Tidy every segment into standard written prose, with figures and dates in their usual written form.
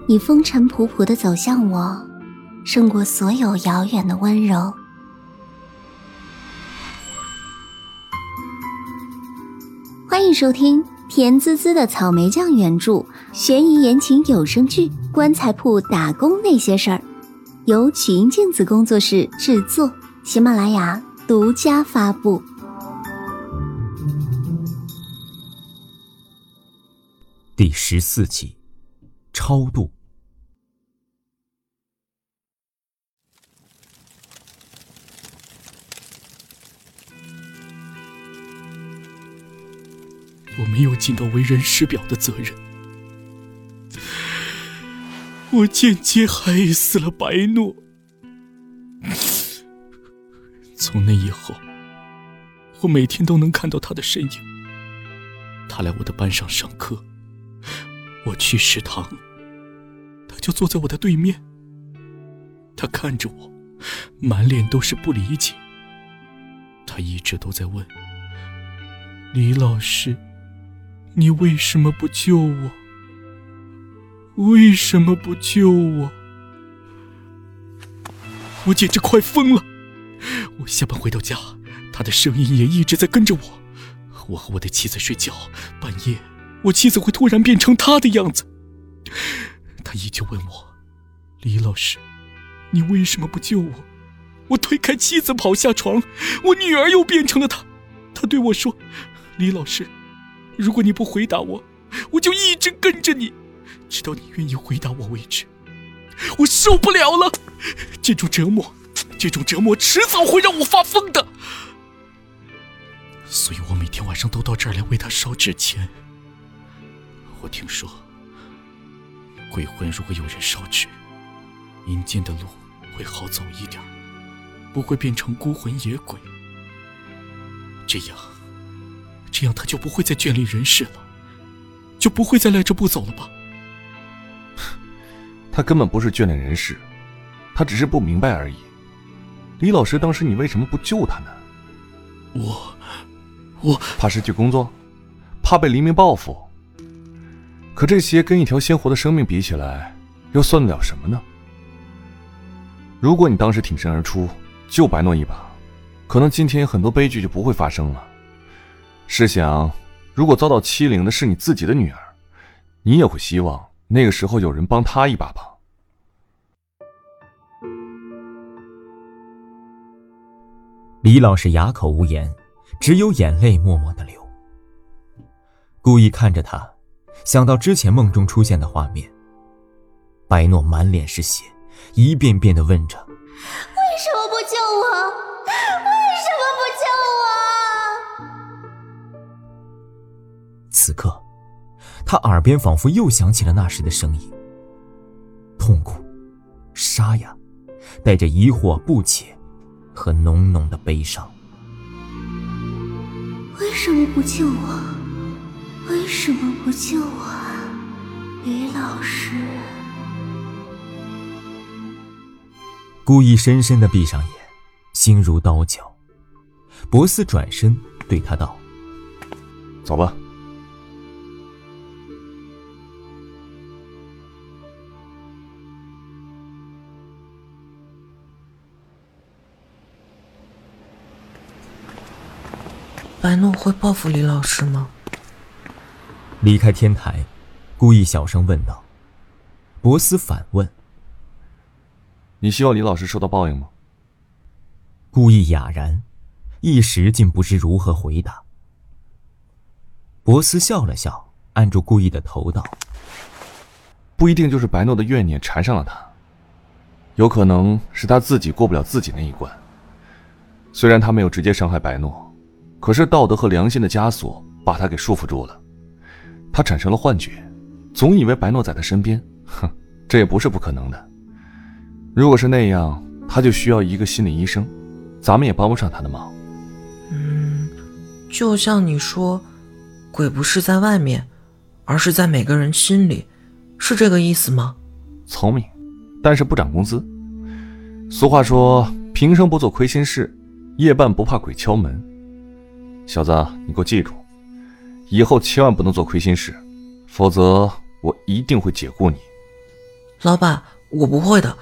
你风尘仆仆地走向我，胜过所有遥远的温柔。欢迎收听甜滋滋的草莓酱原著悬疑言情有声剧《棺材铺打工那些事儿》，由曲音镜子工作室制作，喜马拉雅独家发布。 第14集，超度。 我没有尽到为人师表的责任，我间接害死了白诺。从那以后，我每天都能看到他的身影。他来我的班上上课，我去食堂，他就坐在我的对面。他看着我，满脸都是不理解。他一直都在问：李老师，你为什么不救我？为什么不救我？我简直快疯了。我下班回到家，他的声音也一直在跟着我。我和我的妻子睡觉，半夜我妻子会突然变成他的样子。他依旧问我：李老师，你为什么不救我？我推开妻子跑下床，我女儿又变成了他。他对我说：李老师，如果你不回答我，我就一直跟着你，直到你愿意回答我为止。我受不了了，这种折磨迟早会让我发疯的。所以我每天晚上都到这儿来为他烧纸钱。我听说，鬼魂如果有人烧纸，阴间的路会好走一点，不会变成孤魂野鬼。这样他就不会再眷恋人世了，就不会再赖着不走了吧？ 他根本不是眷恋人世，他只是不明白而已。李老师，当时你为什么不救他呢？我怕失去工作，怕被黎明报复。可这些跟一条鲜活的生命比起来，又算得了什么呢？如果你当时挺身而出，救白诺一把，可能今天很多悲剧就不会发生了。试想，如果遭到欺凌的是你自己的女儿，你也会希望那个时候有人帮她一把吧？ 李老师哑口无言，只有眼泪默默地流。故意看着他，想到之前梦中出现的画面，白诺满脸是血，一遍遍地问着： 为什么不救我？为什么不救我？ 此刻他耳边仿佛又响起了那时的声音，痛苦、沙哑，带着疑惑、不解和浓浓的悲伤。 为什么不救我？为什么不救我？李老师。 故意深深地闭上眼，心如刀绞。博斯转身对他道： 走吧。 白诺会报复李老师吗？ 离开天台，故意小声问道。博斯反问： 你希望李老师受到报应吗？ 故意哑然，一时竟不知如何回答。博斯笑了笑，按住故意的头道： 不一定就是白诺的怨念缠上了他，有可能是他自己过不了自己那一关。虽然他没有直接伤害白诺，可是道德和良心的枷锁把他给束缚住了。他产生了幻觉，总以为白诺在他身边，这也不是不可能的。如果是那样，他就需要一个心理医生，咱们也帮不上他的忙。 就像你说，鬼不是在外面，而是在每个人心里，是这个意思吗？ 聪明，但是不涨工资。俗话说，平生不做亏心事，夜半不怕鬼敲门。小子，你给我记住，以后千万不能做亏心事，否则我一定会解雇你。 老板，我不会的。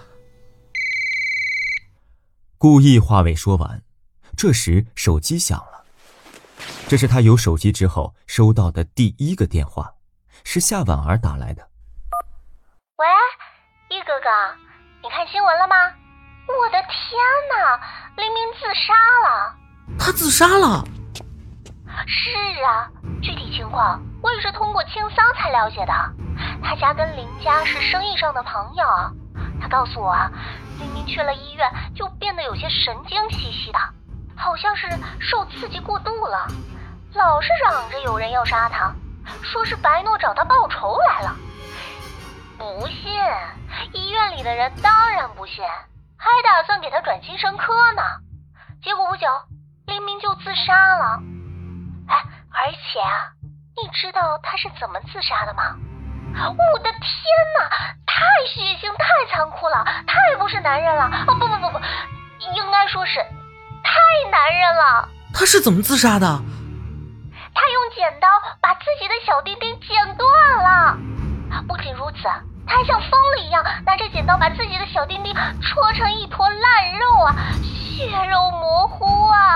顾意话未说完，这时手机响了。这是他有手机之后收到的第一个电话，是夏婉儿打来的。 喂，易哥哥，你看新闻了吗？我的天哪，黎明自杀了。 他自杀了？ 是啊，具体情况我也是通过青桑才了解的。他家跟林家是生意上的朋友，他告诉我黎明去了医院就变得有些神经兮兮的，好像是受刺激过度了，老是嚷着有人要杀他，说是白诺找他报仇来了。不信，医院里的人当然不信，还打算给他转精神科呢。结果不久，黎明就自杀了。而且你知道他是怎么自杀的吗？我的天哪，太血腥，太残酷了，太不是男人了。不，应该说是太男人了。 他是怎么自杀的？ 他用剪刀把自己的小丁丁剪断了。不仅如此，他还像疯了一样拿着剪刀把自己的小丁丁戳成一坨烂肉血肉模糊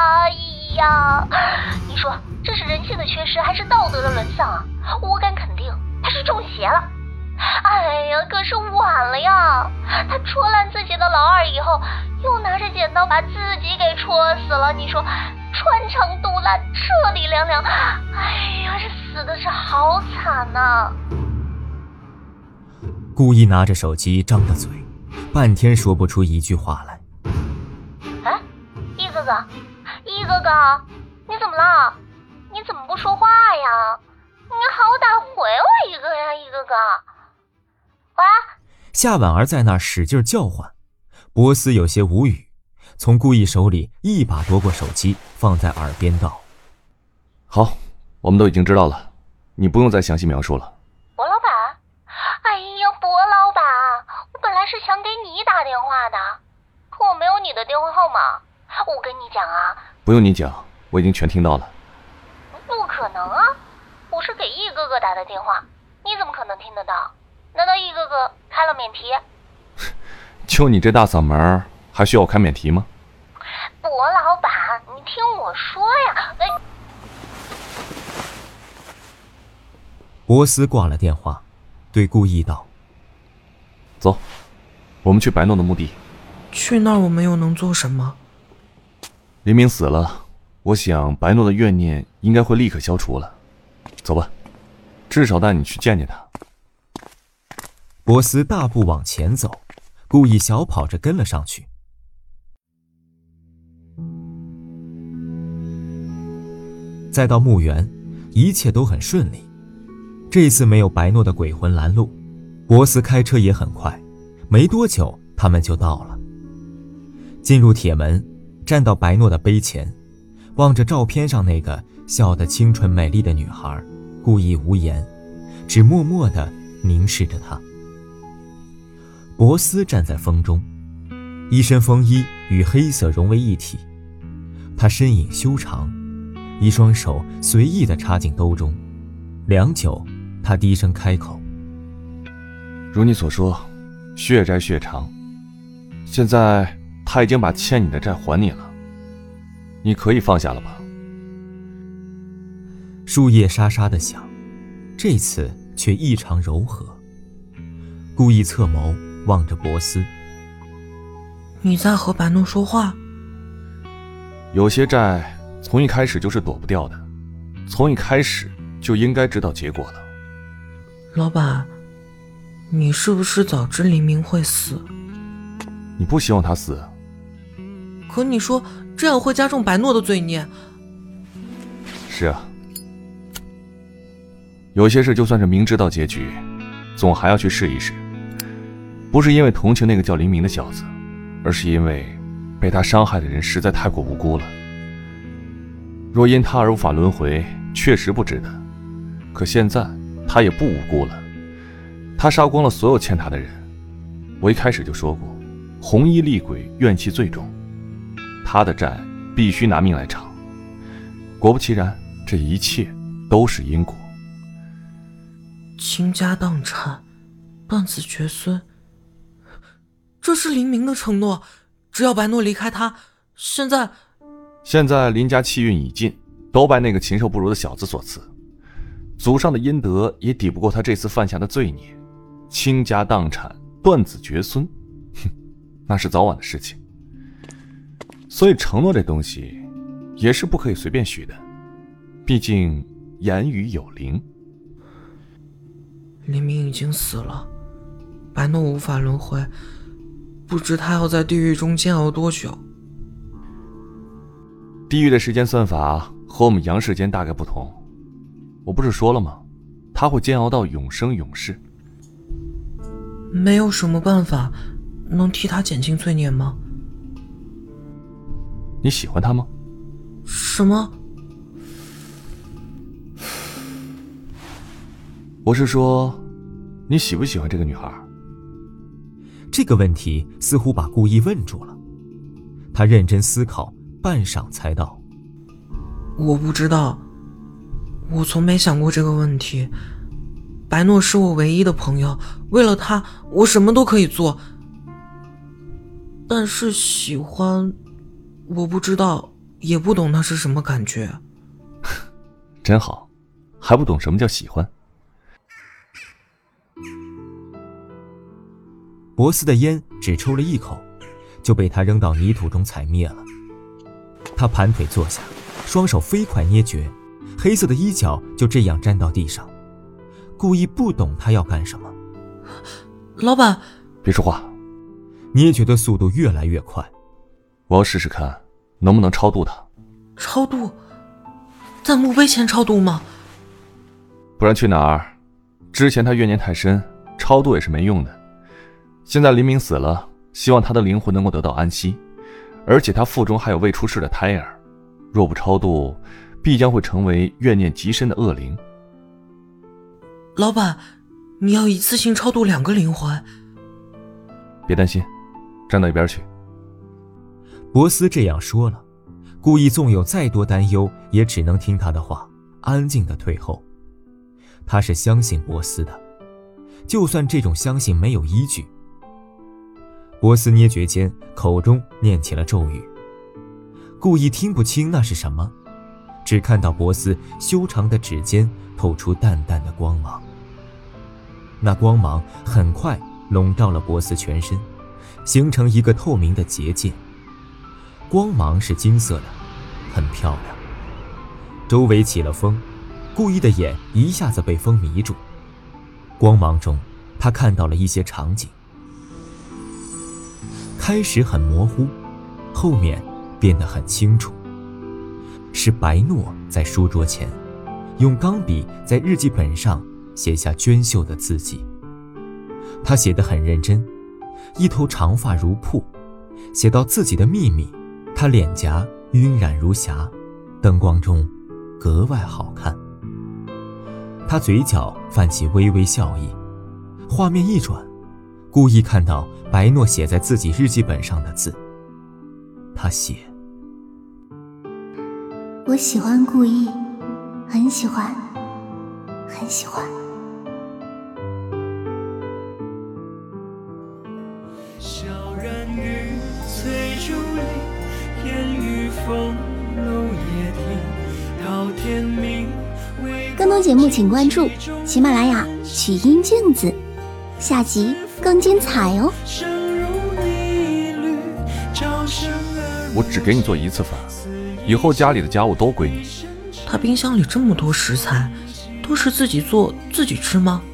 你说这是人性的缺失还是道德的沦丧我敢肯定他是中邪了。可是晚了呀，他戳烂自己的老二以后，又拿着剪刀把自己给戳死了。你说穿肠毒辣，彻底凉凉。这死的是好惨呐。 故意拿着手机张着嘴，半天说不出一句话来。 易哥哥，你怎么了？你怎么不说话呀？你好歹回我一个呀，易哥哥。喂？ 夏婉儿在那儿使劲叫唤，波斯有些无语，从顾意手里一把夺过手机，放在耳边道： 好，我们都已经知道了，你不用再详细描述了。 博老板？博老板，我本来是想给你打电话的，可我没有你的电话号码。我跟你讲不用你讲，我已经全听到了。 不可能我是给易哥哥打的电话，你怎么可能听得到？难道易哥哥开了免提？ 就你这大嗓门，还需要我开免提吗？ 博老板，你听我说呀。 波斯挂了电话，对顾意道： 走，我们去白诺的墓地。 去那儿我们又能做什么？ 黎明死了，我想白诺的怨念应该会立刻消除了。走吧，至少带你去见见他。 波斯大步往前走，顾意小跑着跟了上去。再到墓园，一切都很顺利。这次没有白诺的鬼魂拦路，波斯开车也很快，没多久他们就到了。进入铁门，站到白诺的碑前，望着照片上那个笑得清纯美丽的女孩，顾意无言，只默默地凝视着她。博斯站在风中，一身风衣与黑色融为一体，他身影修长，一双手随意地插进兜中，良久，他低声开口： 如你所说，血债血偿，现在他已经把欠你的债还你了，你可以放下了吧。 树叶沙沙地响，这次却异常柔和。故意侧眸望着博斯： 你在和白诺说话？ 有些债从一开始就是躲不掉的，从一开始就应该知道结果了。 老板，你是不是早知黎明会死？ 你不希望他死？ 可你说这样会加重白诺的罪孽。 是啊，有些事就算是明知道结局，总还要去试一试。不是因为同情那个叫黎明的小子，而是因为被他伤害的人实在太过无辜了。若因他而无法轮回，确实不值得。可现在他也不无辜了，他杀光了所有欠他的人。我一开始就说过，红衣厉鬼怨气最重，他的债必须拿命来偿。果不其然，这一切都是因果。 倾家荡产，断子绝孙， 这是林明的承诺，只要白诺离开他，现在林家气运已尽，都拜那个禽兽不如的小子所赐，祖上的阴德也抵不过他这次犯下的罪孽，倾家荡产，断子绝孙，那是早晚的事情。所以承诺这东西也是不可以随便许的，毕竟言语有灵。 林明已经死了，白诺无法轮回，不知他要在地狱中煎熬多久。 地狱的时间算法和我们阳世间大概不同，我不是说了吗？他会煎熬到永生永世。 没有什么办法能替他减轻罪孽吗？ 你喜欢他吗？ 什么？ 我是说，你喜不喜欢这个女孩？ 这个问题似乎把顾意问住了，他认真思考，半晌才道： 我不知道，我从没想过这个问题。白诺是我唯一的朋友，为了他，我什么都可以做。但是喜欢，我不知道，也不懂那是什么感觉。 真好，还不懂什么叫喜欢。 博斯的烟只抽了一口，就被他扔到泥土中踩灭了。他盘腿坐下，双手飞快捏诀，黑色的衣角就这样粘到地上。故意不懂他要干什么。 老板， 别说话。 捏诀的速度越来越快。 我要试试看能不能超度他。 超度？在墓碑前超度吗？ 不然去哪儿？之前他怨念太深，超度也是没用的。现在林明死了，希望他的灵魂能够得到安息，而且他腹中还有未出世的胎儿，若不超度，必将会成为怨念极深的恶灵。 老板，你要一次性超度2个灵魂？ 别担心，站到一边去。 博斯这样说了，故意纵有再多担忧，也只能听他的话，安静地退后。他是相信博斯的，就算这种相信没有依据。博斯捏诀间，口中念起了咒语，故意听不清那是什么，只看到博斯修长的指尖透出淡淡的光芒。那光芒很快笼罩了博斯全身，形成一个透明的结界。光芒是金色的，很漂亮。周围起了风，故意的眼一下子被风迷住。光芒中，他看到了一些场景，开始很模糊，后面变得很清楚。是白诺在书桌前用钢笔在日记本上写下娟秀的字迹。他写得很认真，一头长发如瀑，写到自己的秘密，他脸颊晕染如霞，灯光中格外好看。他嘴角泛起微微笑意，画面一转，故意看到白诺写在自己日记本上的字。他写： 我喜欢顾意，很喜欢，很喜欢。 小人鱼翠竹林，烟雨风露也停，到天明。 更多节目请关注喜马拉雅曲音镜子，下集更精彩哦。 我只给你做一次饭，以后家里的家务都归你。 他冰箱里这么多食材，都是自己做自己吃吗？